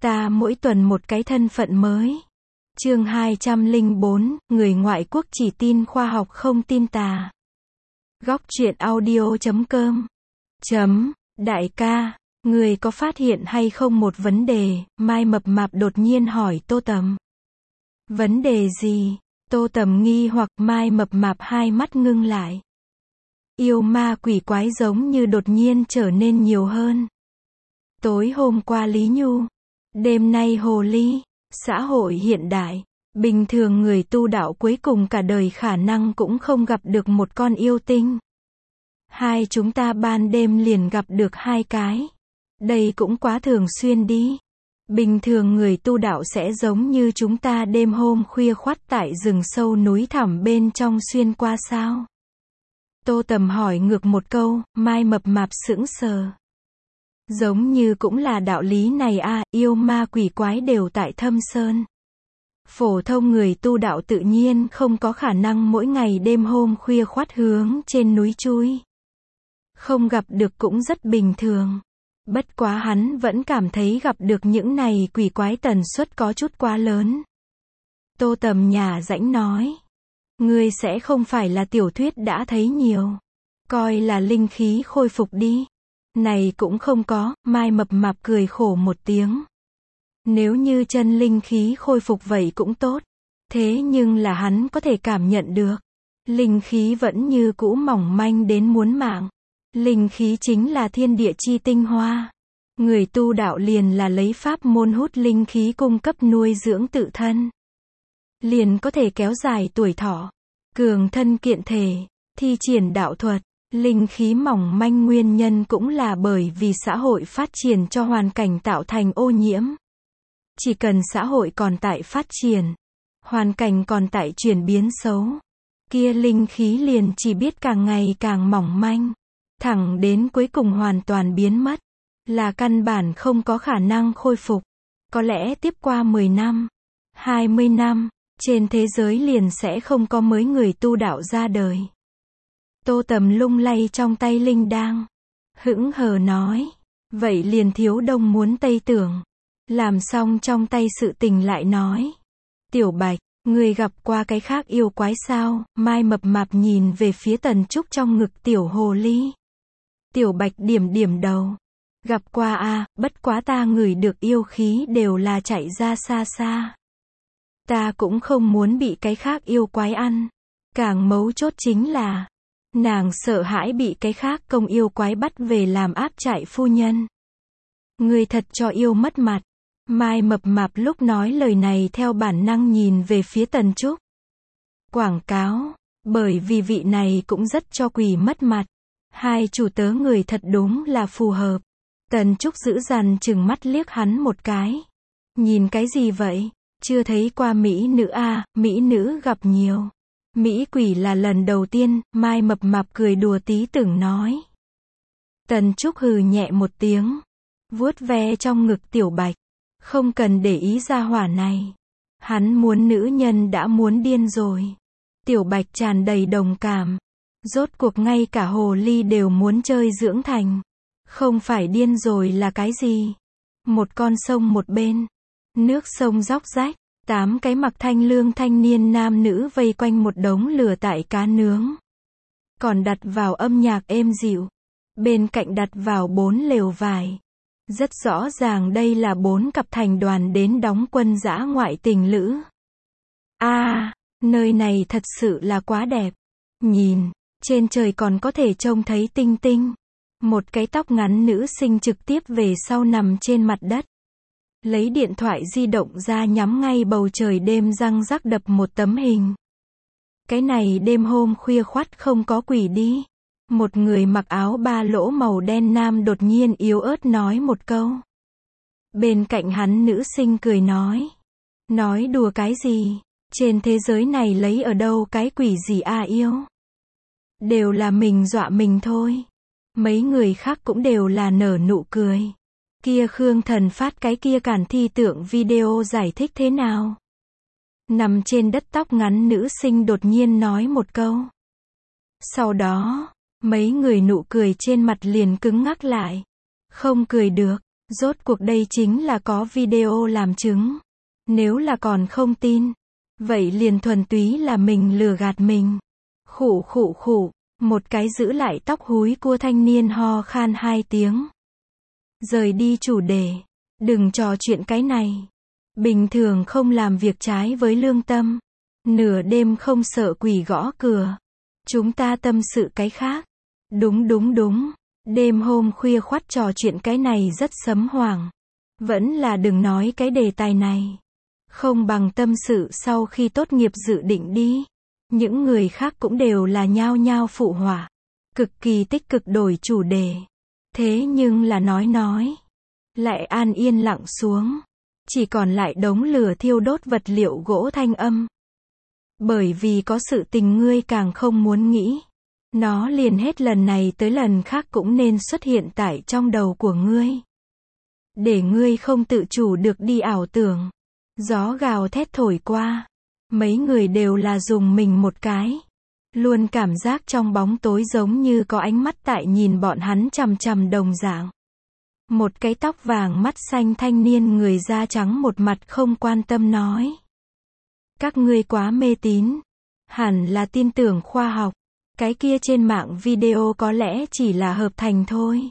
Ta mỗi tuần một cái thân phận mới. Chương 204, người ngoại quốc chỉ tin khoa học không tin tà. Góc truyện audio.com. Đại ca, người có phát hiện hay không một vấn đề? Mai Mập Mạp đột nhiên hỏi Tô Tầm. Vấn đề gì? Tô Tầm nghi hoặc. Mai Mập Mạp hai mắt ngưng lại. Yêu ma quỷ quái giống như đột nhiên trở nên nhiều hơn. Tối hôm qua Lý Nhu, đêm nay Hồ Ly. Xã hội hiện đại, bình thường người tu đạo cuối cùng cả đời khả năng cũng không gặp được một con yêu tinh. Hai chúng ta ban đêm liền gặp được hai cái. Đây cũng quá thường xuyên đi. Bình thường người tu đạo sẽ giống như chúng ta đêm hôm khuya khoắt tại rừng sâu núi thẳm bên trong xuyên qua sao? Tô Tầm hỏi ngược một câu. Mai Mập Mạp sững sờ. Giống như cũng là đạo lý này à, yêu ma quỷ quái đều tại Thâm Sơn. Phổ thông người tu đạo tự nhiên không có khả năng mỗi ngày đêm hôm khuya khoắt hướng trên núi chui. Không gặp được cũng rất bình thường. Bất quá hắn vẫn cảm thấy gặp được những này quỷ quái tần suất có chút quá lớn. Tô Tầm nhả rãnh nói. Ngươi sẽ không phải là tiểu thuyết đã thấy nhiều. Coi là linh khí khôi phục đi. Này cũng không có. Mai Mập Mạp cười khổ một tiếng. Nếu như chân linh khí khôi phục vậy cũng tốt. Thế nhưng là hắn có thể cảm nhận được. Linh khí vẫn như cũ mỏng manh đến muốn mạng. Linh khí chính là thiên địa chi tinh hoa. Người tu đạo liền là lấy pháp môn hút linh khí cung cấp nuôi dưỡng tự thân. Liền có thể kéo dài tuổi thọ. Cường thân kiện thể. Thi triển đạo thuật. Linh khí mỏng manh nguyên nhân cũng là bởi vì xã hội phát triển cho hoàn cảnh tạo thành ô nhiễm. Chỉ cần xã hội còn tại phát triển, hoàn cảnh còn tại chuyển biến xấu, kia linh khí liền chỉ biết càng ngày càng mỏng manh, thẳng đến cuối cùng hoàn toàn biến mất, là căn bản không có khả năng khôi phục. Có lẽ tiếp qua 10 năm, 20 năm, trên thế giới liền sẽ không có mới người tu đạo ra đời. Tô Tầm lung lay trong tay linh đang, hững hờ nói, vậy liền thiếu đông muốn tây tưởng. Làm xong trong tay sự tình lại nói, Tiểu Bạch, người gặp qua cái khác yêu quái sao? Mai Mập Mạp nhìn về phía Tần Trúc trong ngực Tiểu Hồ Ly. Tiểu Bạch điểm điểm đầu, gặp qua à, bất quá ta ngửi được yêu khí đều là chạy ra xa xa. Ta cũng không muốn bị cái khác yêu quái ăn. Càng mấu chốt chính là, nàng sợ hãi bị cái khác công yêu quái bắt về làm áp trại phu nhân. Người thật cho yêu mất mặt. Mai Mập Mạp lúc nói lời này theo bản năng nhìn về phía Tần Trúc. Quảng cáo, bởi vì vị này cũng rất cho quỷ mất mặt. Hai chủ tớ người thật đúng là phù hợp. Tần Trúc dữ dằn chừng mắt liếc hắn một cái. Nhìn cái gì vậy? Chưa thấy qua mỹ nữ à, mỹ nữ gặp nhiều. Mỹ quỷ là lần đầu tiên. Mai Mập Mạp cười đùa tí tưởng nói. Tần Trúc hừ nhẹ một tiếng, vuốt ve trong ngực Tiểu Bạch. Không cần để ý ra hỏa này. Hắn muốn nữ nhân đã muốn điên rồi. Tiểu Bạch tràn đầy đồng cảm. Rốt cuộc ngay cả hồ ly đều muốn chơi dưỡng thành. Không phải điên rồi là cái gì? Một con sông một bên. Nước sông róc rách. 8 cái mặc thanh lương thanh niên nam nữ vây quanh một đống lửa tại cá nướng. Còn đặt vào âm nhạc êm dịu. Bên cạnh đặt vào 4 lều vải. Rất rõ ràng đây là 4 cặp thành đoàn đến đóng quân dã ngoại tình lữ. Nơi này thật sự là quá đẹp. Nhìn, trên trời còn có thể trông thấy tinh tinh. Một cái tóc ngắn nữ sinh trực tiếp về sau nằm trên mặt đất. Lấy điện thoại di động ra nhắm ngay bầu trời đêm răng rắc đập một tấm hình. Cái này đêm hôm khuya khoắt không có quỷ đi. Một người mặc áo ba lỗ màu đen nam đột nhiên yếu ớt nói một câu. Bên cạnh hắn nữ sinh cười nói. Nói đùa cái gì? Trên thế giới này lấy ở đâu cái quỷ gì à yêu? Đều là mình dọa mình thôi. Mấy người khác cũng đều là nở nụ cười. Kia Khương Thần phát cái kia cản thi tượng video giải thích thế nào? Nằm trên đất tóc ngắn nữ sinh đột nhiên nói một câu. Sau đó, mấy người nụ cười trên mặt liền cứng ngắc lại. Không cười được, Rốt cuộc đây chính là có video làm chứng. Nếu là còn không tin, vậy liền thuần túy là mình lừa gạt mình. Khụ khụ khụ, một cái giữ lại tóc húi cua thanh niên ho khan 2 tiếng. Rời đi chủ đề. Đừng trò chuyện cái này. Bình thường không làm việc trái với lương tâm. Nửa đêm không sợ quỷ gõ cửa. Chúng ta tâm sự cái khác. Đúng đúng đúng. Đêm hôm khuya khoắt trò chuyện cái này rất sấm hoảng. Vẫn là đừng nói cái đề tài này. Không bằng tâm sự sau khi tốt nghiệp dự định đi. Những người khác cũng đều là nhao nhao phụ họa. Cực kỳ tích cực đổi chủ đề. Thế nhưng là nói. Lại an yên lặng xuống. Chỉ còn lại đống lửa thiêu đốt vật liệu gỗ thanh âm. Bởi vì có sự tình ngươi càng không muốn nghĩ. Nó liền hết lần này tới lần khác cũng nên xuất hiện tại trong đầu của ngươi. Để ngươi không tự chủ được đi ảo tưởng. Gió gào thét thổi qua. Mấy người đều là dùng mình một cái. Luôn cảm giác trong bóng tối giống như có ánh mắt tại nhìn bọn hắn chằm chằm đồng dạng. Một cái tóc vàng mắt xanh thanh niên người da trắng một mặt không quan tâm nói. Các ngươi quá mê tín. Hẳn là tin tưởng khoa học. Cái kia trên mạng video có lẽ chỉ là hợp thành thôi.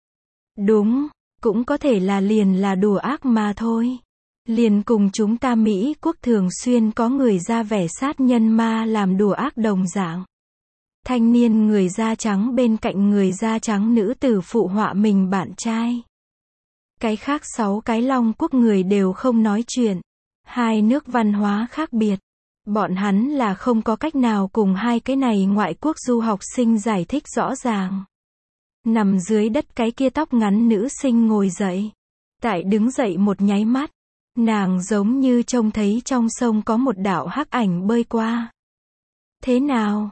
Đúng, cũng có thể là liền là đùa ác mà thôi. Liền cùng chúng ta Mỹ quốc thường xuyên có người ra vẻ sát nhân ma làm đùa ác đồng dạng. Thanh niên người da trắng bên cạnh người da trắng nữ tử phụ họa mình bạn trai. Cái khác 6 cái Long quốc người đều không nói chuyện. Hai nước văn hóa khác biệt. Bọn hắn là không có cách nào cùng hai cái này ngoại quốc du học sinh giải thích rõ ràng. Nằm dưới đất cái kia tóc ngắn nữ sinh ngồi dậy. Tại đứng dậy một nháy mắt. Nàng giống như trông thấy trong sông có một đạo hắc ảnh bơi qua. Thế nào?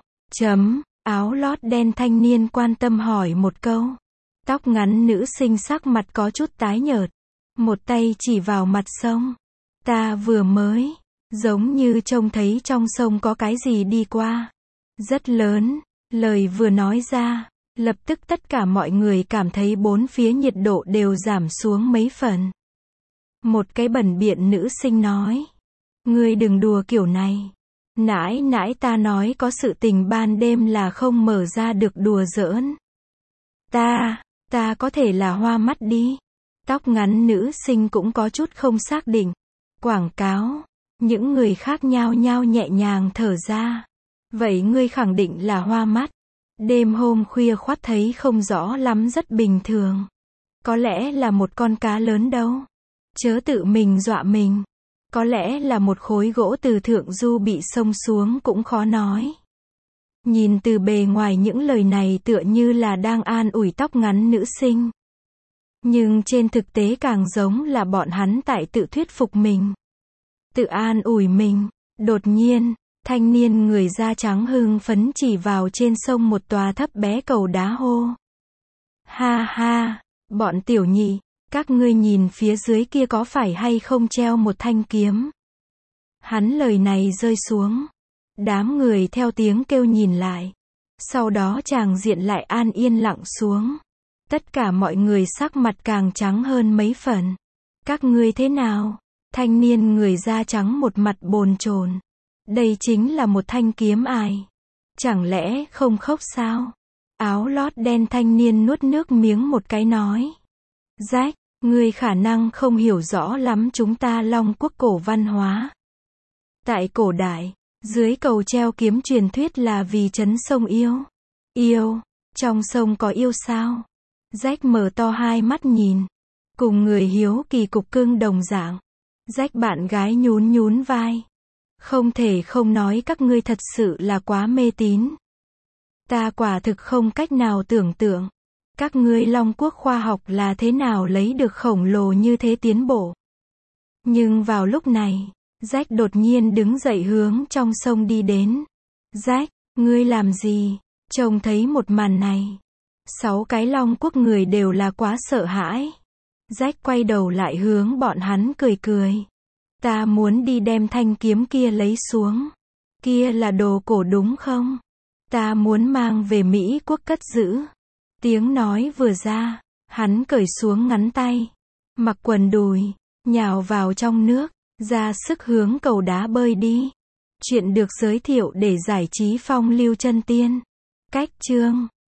Áo lót đen thanh niên quan tâm hỏi một câu. Tóc ngắn nữ sinh sắc mặt có chút tái nhợt. Một tay chỉ vào mặt sông. Ta vừa mới, giống như trông thấy trong sông có cái gì đi qua. Rất lớn, lời vừa nói ra, lập tức tất cả mọi người cảm thấy bốn phía nhiệt độ đều giảm xuống mấy phần. Một cái bẩn biện nữ sinh nói. Ngươi đừng đùa kiểu này. Nãy nãy ta nói có sự tình ban đêm là không mở ra được đùa giỡn. Ta có thể là hoa mắt đi. Tóc ngắn nữ sinh cũng có chút không xác định. Quảng cáo. Những người khác nhao nhao nhẹ nhàng thở ra. Vậy ngươi khẳng định là hoa mắt. Đêm hôm khuya khoắt thấy không rõ lắm rất bình thường. Có lẽ là một con cá lớn đâu. Chớ tự mình dọa mình. Có lẽ là một khối gỗ từ thượng du bị xông xuống cũng khó nói. Nhìn từ bề ngoài những lời này tựa như là đang an ủi tóc ngắn nữ sinh. Nhưng trên thực tế càng giống là bọn hắn tại tự thuyết phục mình. Tự an ủi mình. Đột nhiên, thanh niên người da trắng hưng phấn chỉ vào trên sông một tòa thấp bé cầu đá hô. Ha ha, bọn tiểu nhị, các ngươi nhìn phía dưới kia có phải hay không treo một thanh kiếm. Hắn lời này rơi xuống. Đám người theo tiếng kêu nhìn lại. Sau đó tràng diện lại an yên lặng xuống. Tất cả mọi người sắc mặt càng trắng hơn mấy phần. Các ngươi thế nào? Thanh niên người da trắng một mặt bồn chồn. Đây chính là một thanh kiếm ài. Chẳng lẽ không khóc sao? Áo lót đen thanh niên nuốt nước miếng một cái nói. Jack, ngươi khả năng không hiểu rõ lắm chúng ta Long quốc cổ văn hóa. Tại cổ đại, dưới cầu treo kiếm truyền thuyết là vì trấn sông yêu. Yêu? Trong sông có yêu sao? Jack mở to hai mắt nhìn. Cùng người hiếu kỳ cục cưng đồng dạng. Jack bạn gái nhún nhún vai. Không thể không nói các ngươi thật sự là quá mê tín. Ta quả thực không cách nào tưởng tượng. Các ngươi Long quốc khoa học là thế nào lấy được khổng lồ như thế tiến bộ. Nhưng vào lúc này, Jack đột nhiên đứng dậy hướng trong sông đi đến. Jack, ngươi làm gì? Trông thấy một màn này. 6 cái Long quốc người đều là quá sợ hãi. Jack quay đầu lại hướng bọn hắn cười cười. Ta muốn đi đem thanh kiếm kia lấy xuống. Kia là đồ cổ đúng không? Ta muốn mang về Mỹ quốc cất giữ. Tiếng nói vừa ra, hắn cởi xuống ngắn tay. Mặc quần đùi, nhào vào trong nước, ra sức hướng cầu đá bơi đi. Chuyện được giới thiệu để giải trí phong lưu chân tiên. Cách chương